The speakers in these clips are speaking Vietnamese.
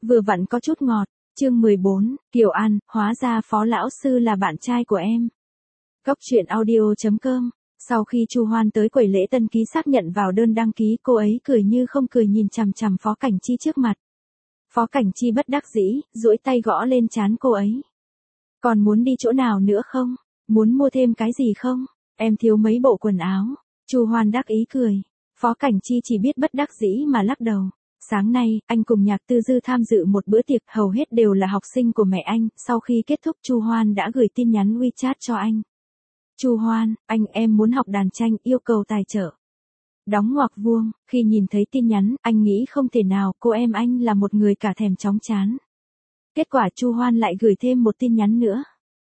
vừa vặn có chút ngọt. Chương 14, Kiều An, hóa ra Phó lão sư là bạn trai của em. Góc truyện audio.com. Sau khi Chu Hoan tới quầy lễ tân ký xác nhận vào đơn đăng ký, cô ấy cười như không cười nhìn chằm chằm Phó Cảnh Chi trước mặt. Phó Cảnh Chi bất đắc dĩ, duỗi tay gõ lên trán cô ấy. Còn muốn đi chỗ nào nữa không? Muốn mua thêm cái gì không? Em thiếu mấy bộ quần áo. Chu Hoan đắc ý cười. Phó Cảnh Chi chỉ biết bất đắc dĩ mà lắc đầu. Sáng nay, anh cùng Nhạc Tư Dư tham dự một bữa tiệc, hầu hết đều là học sinh của mẹ anh. Sau khi kết thúc, Chu Hoan đã gửi tin nhắn WeChat cho anh. Chu Hoan, em muốn học đàn tranh, yêu cầu tài trợ. Đóng ngoặc vuông, khi nhìn thấy tin nhắn, anh nghĩ không thể nào, cô em anh là một người cả thèm chóng chán. Kết quả Chu Hoan lại gửi thêm một tin nhắn nữa.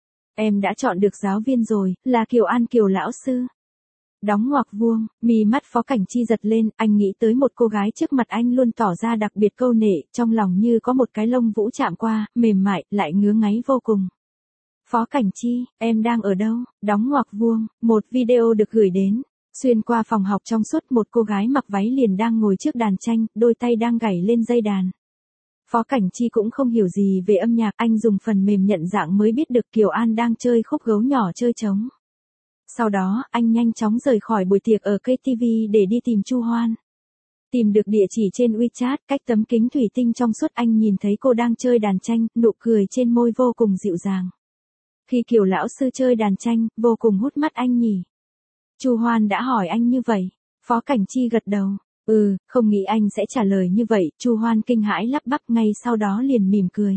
Em đã chọn được giáo viên rồi, là Kiều An, Kiều lão sư. Đóng ngoặc vuông, mí mắt Phó Cảnh Chi giật lên, anh nghĩ tới một cô gái trước mặt anh luôn tỏ ra đặc biệt câu nệ, trong lòng như có một cái lông vũ chạm qua, mềm mại, lại ngứa ngáy vô cùng. Phó Cảnh Chi, em đang ở đâu? Đóng ngoặc vuông, một video được gửi đến. Xuyên qua phòng học trong suốt, một cô gái mặc váy liền đang ngồi trước đàn tranh, đôi tay đang gảy lên dây đàn. Phó Cảnh Chi cũng không hiểu gì về âm nhạc, anh dùng phần mềm nhận dạng mới biết được Kiều An đang chơi khúc gấu nhỏ chơi trống. Sau đó, anh nhanh chóng rời khỏi buổi tiệc ở KTV để đi tìm Chu Hoan. Tìm được địa chỉ trên WeChat, cách tấm kính thủy tinh trong suốt, anh nhìn thấy cô đang chơi đàn tranh, nụ cười trên môi vô cùng dịu dàng. Khi Kiều lão sư chơi đàn tranh, vô cùng hút mắt anh nhỉ. Chu Hoan đã hỏi anh như vậy. Phó Cảnh Chi gật đầu. Không nghĩ anh sẽ trả lời như vậy. Chu Hoan kinh hãi lắp bắp, ngay sau đó liền mỉm cười.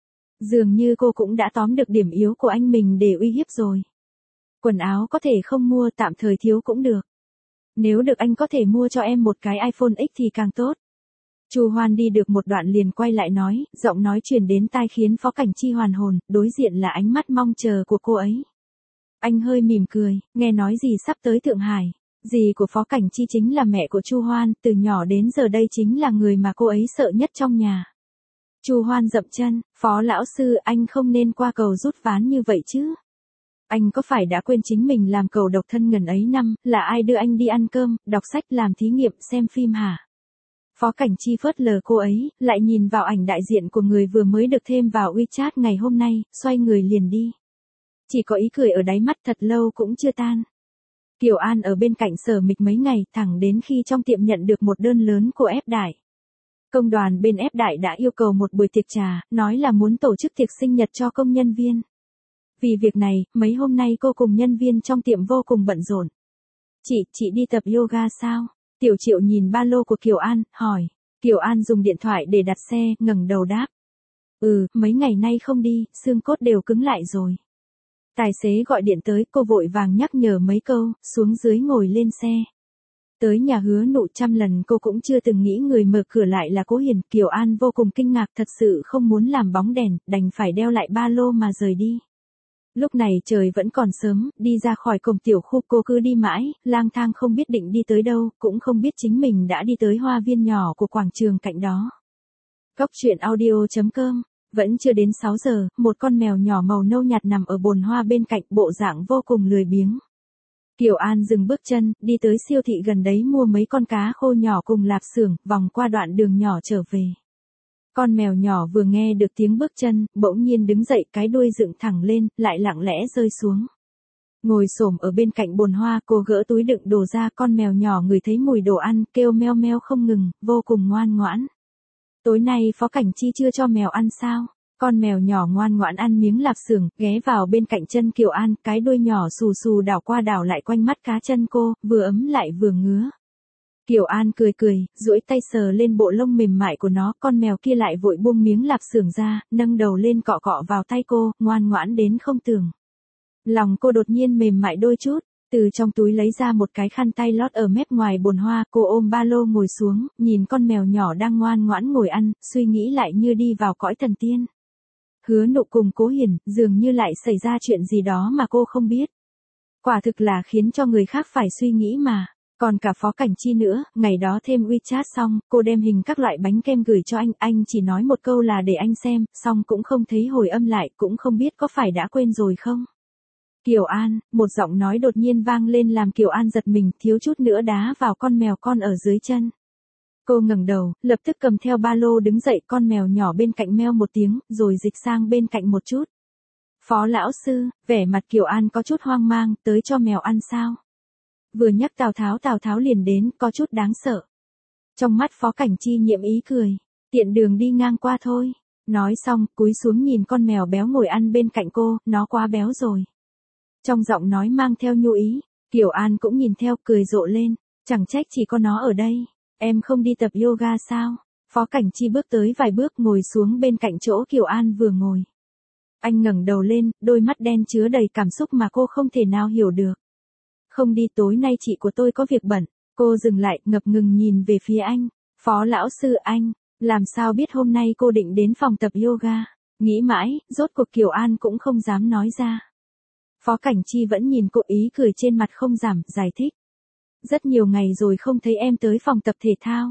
Dường như cô cũng đã tóm được điểm yếu của anh mình để uy hiếp rồi. Quần áo có thể không mua, tạm thời thiếu cũng được. Nếu được anh có thể mua cho em một cái iPhone X thì càng tốt. Chu Hoan đi được một đoạn liền quay lại nói, giọng nói truyền đến tai khiến Phó Cảnh Chi hoàn hồn, đối diện là ánh mắt mong chờ của cô ấy. Anh hơi mỉm cười, nghe nói gì sắp tới Thượng Hải. Dì của Phó Cảnh Chi chính là mẹ của Chu Hoan, từ nhỏ đến giờ đây chính là người mà cô ấy sợ nhất trong nhà. Chu Hoan dậm chân, Phó lão sư, anh không nên qua cầu rút ván như vậy chứ. Anh có phải đã quên chính mình làm cầu độc thân ngần ấy năm, là ai đưa anh đi ăn cơm, đọc sách, làm thí nghiệm, xem phim hả? Phó Cảnh Chi phớt lờ cô ấy, lại nhìn vào ảnh đại diện của người vừa mới được thêm vào WeChat ngày hôm nay, xoay người liền đi. Chỉ có ý cười ở đáy mắt, thật lâu cũng chưa tan. Kiều An ở bên cạnh Sở Mịch mấy ngày, thẳng đến khi trong tiệm nhận được một đơn lớn của F Đại. Công đoàn bên F Đại đã yêu cầu một buổi tiệc trà, nói là muốn tổ chức tiệc sinh nhật cho công nhân viên. Vì việc này, mấy hôm nay cô cùng nhân viên trong tiệm vô cùng bận rộn. Chị đi tập yoga sao? Tiểu Triệu nhìn ba lô của Kiều An, hỏi. Kiều An dùng điện thoại để đặt xe, ngẩng đầu đáp. Mấy ngày nay không đi, xương cốt đều cứng lại rồi. Tài xế gọi điện tới, cô vội vàng nhắc nhở mấy câu, xuống dưới ngồi lên xe. Tới nhà Hứa Nụ, trăm lần cô cũng chưa từng nghĩ người mở cửa lại là Cố Hiền. Kiều An vô cùng kinh ngạc, thật sự không muốn làm bóng đèn, đành phải đeo lại ba lô mà rời đi. Lúc này trời vẫn còn sớm, đi ra khỏi cổng tiểu khu cô cứ đi mãi, lang thang không biết định đi tới đâu, cũng không biết chính mình đã đi tới hoa viên nhỏ của quảng trường cạnh đó. Góc truyện audio.com. Vẫn chưa đến 6 giờ, một con mèo nhỏ màu nâu nhạt nằm ở bồn hoa bên cạnh, bộ dạng vô cùng lười biếng. Kiều An dừng bước chân, đi tới siêu thị gần đấy mua mấy con cá khô nhỏ cùng lạp xưởng, vòng qua đoạn đường nhỏ trở về. Con mèo nhỏ vừa nghe được tiếng bước chân, bỗng nhiên đứng dậy, cái đuôi dựng thẳng lên, lại lặng lẽ rơi xuống. Ngồi xổm ở bên cạnh bồn hoa, cô gỡ túi đựng đồ ra, con mèo nhỏ ngửi thấy mùi đồ ăn, kêu meo meo không ngừng, vô cùng ngoan ngoãn. Tối nay Phó Cảnh Chi chưa cho mèo ăn sao? Con mèo nhỏ ngoan ngoãn ăn miếng lạp xưởng, ghé vào bên cạnh chân Kiều An, cái đuôi nhỏ xù xù đảo qua đảo lại quanh mắt cá chân cô, vừa ấm lại vừa ngứa. Kiều An cười cười, duỗi tay sờ lên bộ lông mềm mại của nó, con mèo kia lại vội buông miếng lạp xưởng ra, nâng đầu lên cọ cọ vào tay cô, ngoan ngoãn đến không tưởng. Lòng cô đột nhiên mềm mại đôi chút, từ trong túi lấy ra một cái khăn tay lót ở mép ngoài bồn hoa, cô ôm ba lô ngồi xuống, nhìn con mèo nhỏ đang ngoan ngoãn ngồi ăn, suy nghĩ lại như đi vào cõi thần tiên. Hứa Nụ cùng Cố Hiền, dường như lại xảy ra chuyện gì đó mà cô không biết. Quả thực là khiến cho người khác phải suy nghĩ mà. Còn cả Phó Cảnh Chi nữa, ngày đó thêm WeChat xong, cô đem hình các loại bánh kem gửi cho anh chỉ nói một câu là để anh xem, xong cũng không thấy hồi âm lại, cũng không biết có phải đã quên rồi không. Kiều An, một giọng nói đột nhiên vang lên làm Kiều An giật mình, thiếu chút nữa đá vào con mèo con ở dưới chân. Cô ngẩng đầu, lập tức cầm theo ba lô đứng dậy, con mèo nhỏ bên cạnh meo một tiếng, rồi dịch sang bên cạnh một chút. Phó lão sư, vẻ mặt Kiều An có chút hoang mang, tới cho mèo ăn sao? Vừa nhắc Tào Tháo liền đến, có chút đáng sợ. Trong mắt Phó Cảnh Chi nhiệm ý cười, tiện đường đi ngang qua thôi. Nói xong, cúi xuống nhìn con mèo béo ngồi ăn bên cạnh cô, nó quá béo rồi. Trong giọng nói mang theo nhu ý, Kiều An cũng nhìn theo cười rộ lên, chẳng trách chỉ có nó ở đây. Em không đi tập yoga sao? Phó Cảnh Chi bước tới vài bước ngồi xuống bên cạnh chỗ Kiều An vừa ngồi. Anh ngẩng đầu lên, đôi mắt đen chứa đầy cảm xúc mà cô không thể nào hiểu được. Không đi, tối nay chị của tôi có việc bận. Cô dừng lại, ngập ngừng nhìn về phía anh. Phó lão sư anh, làm sao biết hôm nay cô định đến phòng tập yoga? Nghĩ mãi, rốt cuộc Kiều An cũng không dám nói ra. Phó Cảnh Chi vẫn nhìn cô, ý cười trên mặt không giảm, giải thích. Rất nhiều ngày rồi không thấy em tới phòng tập thể thao.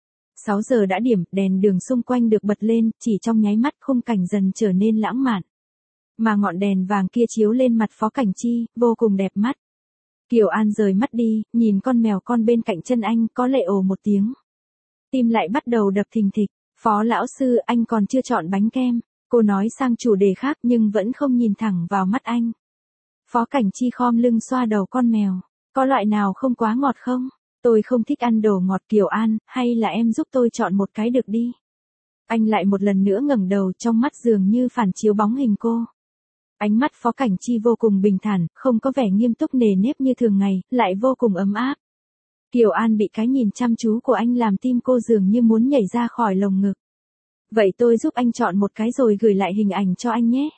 6 giờ đã điểm, đèn đường xung quanh được bật lên, chỉ trong nháy mắt khung cảnh dần trở nên lãng mạn. Mà ngọn đèn vàng kia chiếu lên mặt Phó Cảnh Chi, vô cùng đẹp mắt. Kiều An rời mắt đi, nhìn con mèo con bên cạnh chân anh, có lệ ồ một tiếng. Tim lại bắt đầu đập thình thịch. Phó lão sư, anh còn chưa chọn bánh kem. Cô nói sang chủ đề khác nhưng vẫn không nhìn thẳng vào mắt anh. Phó Cảnh Chi khom lưng xoa đầu con mèo. Có loại nào không quá ngọt không? Tôi không thích ăn đồ ngọt. Kiều An, hay là em giúp tôi chọn một cái được đi. Anh lại một lần nữa ngẩng đầu, trong mắt dường như phản chiếu bóng hình cô. Ánh mắt Phó Cảnh Chi vô cùng bình thản, không có vẻ nghiêm túc nề nếp như thường ngày, lại vô cùng ấm áp. Kiều An bị cái nhìn chăm chú của anh làm tim cô dường như muốn nhảy ra khỏi lồng ngực. Vậy tôi giúp anh chọn một cái rồi gửi lại hình ảnh cho anh nhé.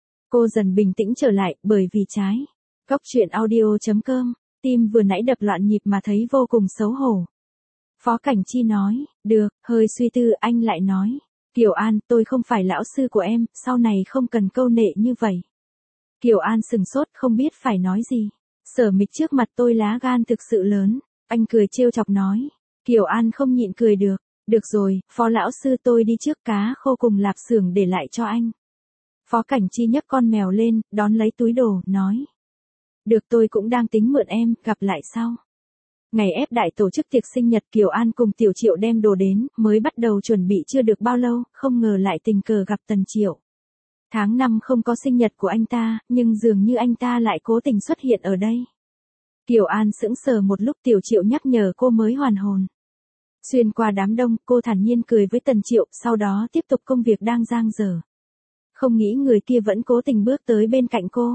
Cô dần bình tĩnh trở lại, bởi vì trái. Góc truyện audio.com, tim vừa nãy đập loạn nhịp mà thấy vô cùng xấu hổ. Phó Cảnh Chi nói, được, hơi suy tư anh lại nói. Kiều An, tôi không phải lão sư của em, sau này không cần câu nệ như vậy. Kiều An sừng sốt không biết phải nói gì. Sở Mịch trước mặt tôi lá gan thực sự lớn. Anh cười trêu chọc nói. Kiều An không nhịn cười được. Được rồi, Phó lão sư tôi đi trước, cá khô cùng lạp xưởng để lại cho anh. Phó Cảnh Chi nhấc con mèo lên, đón lấy túi đồ, nói. Được, tôi cũng đang tính mượn em, gặp lại sau. Ngày ép đại tổ chức tiệc sinh nhật, Kiều An cùng Tiểu Triệu đem đồ đến, mới bắt đầu chuẩn bị chưa được bao lâu, không ngờ lại tình cờ gặp Tần Triệu. Tháng 5 không có sinh nhật của anh ta, nhưng dường như anh ta lại cố tình xuất hiện ở đây. Kiều An sững sờ một lúc, Tiểu Triệu nhắc nhở cô mới hoàn hồn. Xuyên qua đám đông, cô thản nhiên cười với Tần Triệu, sau đó tiếp tục công việc đang dang dở. Không nghĩ người kia vẫn cố tình bước tới bên cạnh cô.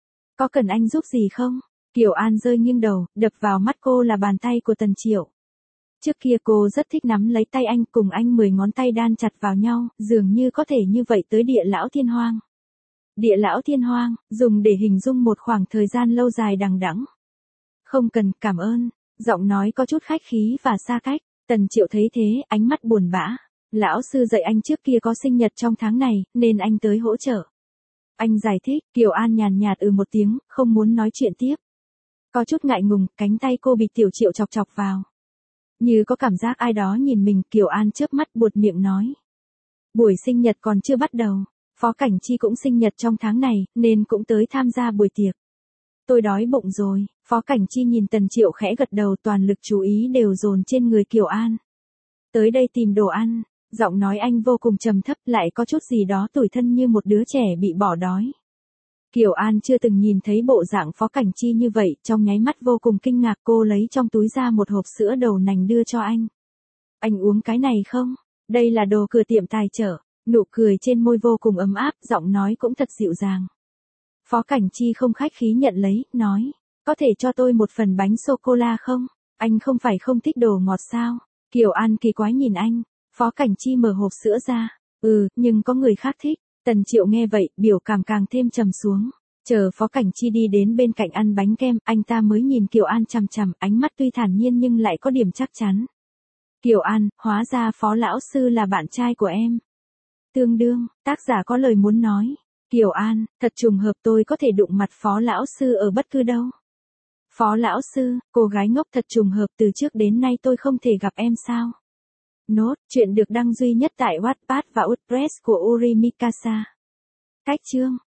Có cần anh giúp gì không? Kiều An rơi nghiêng đầu, đập vào mắt cô là bàn tay của Tần Triệu. Trước kia cô rất thích nắm lấy tay anh, cùng anh 10 ngón tay đan chặt vào nhau, dường như có thể như vậy tới địa lão thiên hoang. Địa lão thiên hoang, dùng để hình dung một khoảng thời gian lâu dài đằng đẵng. Không cần, cảm ơn. Giọng nói có chút khách khí và xa cách. Tần Triệu thấy thế, ánh mắt buồn bã. Lão sư dạy anh trước kia có sinh nhật trong tháng này, nên anh tới hỗ trợ. Anh giải thích, Kiều An nhàn nhạt một tiếng, không muốn nói chuyện tiếp. Có chút ngại ngùng, cánh tay cô bị Tiểu Triệu chọc chọc vào. Như có cảm giác ai đó nhìn mình, Kiều An chớp mắt buột miệng nói. Buổi sinh nhật còn chưa bắt đầu, Phó Cảnh Chi cũng sinh nhật trong tháng này, nên cũng tới tham gia buổi tiệc. Tôi đói bụng rồi. Phó Cảnh Chi nhìn Tần Triệu khẽ gật đầu, toàn lực chú ý đều dồn trên người Kiều An. Tới đây tìm đồ ăn. Giọng nói anh vô cùng trầm thấp, lại có chút gì đó tủi thân như một đứa trẻ bị bỏ đói. Kiều An chưa từng nhìn thấy bộ dạng Phó Cảnh Chi như vậy, trong nháy mắt vô cùng kinh ngạc, cô lấy trong túi ra một hộp sữa đậu nành đưa cho anh. Anh uống cái này không? Đây là đồ cửa tiệm tài trợ. Nụ cười trên môi vô cùng ấm áp, giọng nói cũng thật dịu dàng. Phó Cảnh Chi không khách khí nhận lấy, nói. Có thể cho tôi một phần bánh sô-cô-la không? Anh không phải không thích đồ ngọt sao? Kiều An kỳ quái nhìn anh. Phó Cảnh Chi mở hộp sữa ra. Nhưng có người khác thích. Tần Triệu nghe vậy, biểu cảm càng thêm trầm xuống. Chờ Phó Cảnh Chi đi đến bên cạnh ăn bánh kem, anh ta mới nhìn Kiều An chằm chằm, ánh mắt tuy thản nhiên nhưng lại có điểm chắc chắn. Kiều An, hóa ra Phó lão sư là bạn trai của em. Tương đương, tác giả có lời muốn nói. Kiều An, thật trùng hợp tôi có thể đụng mặt Phó lão sư ở bất cứ đâu. Phó lão sư, cô gái ngốc, thật trùng hợp, từ trước đến nay tôi không thể gặp em sao? Nốt, chuyện được đăng duy nhất tại Wattpad và WordPress của Uri Mikasa. Cách chương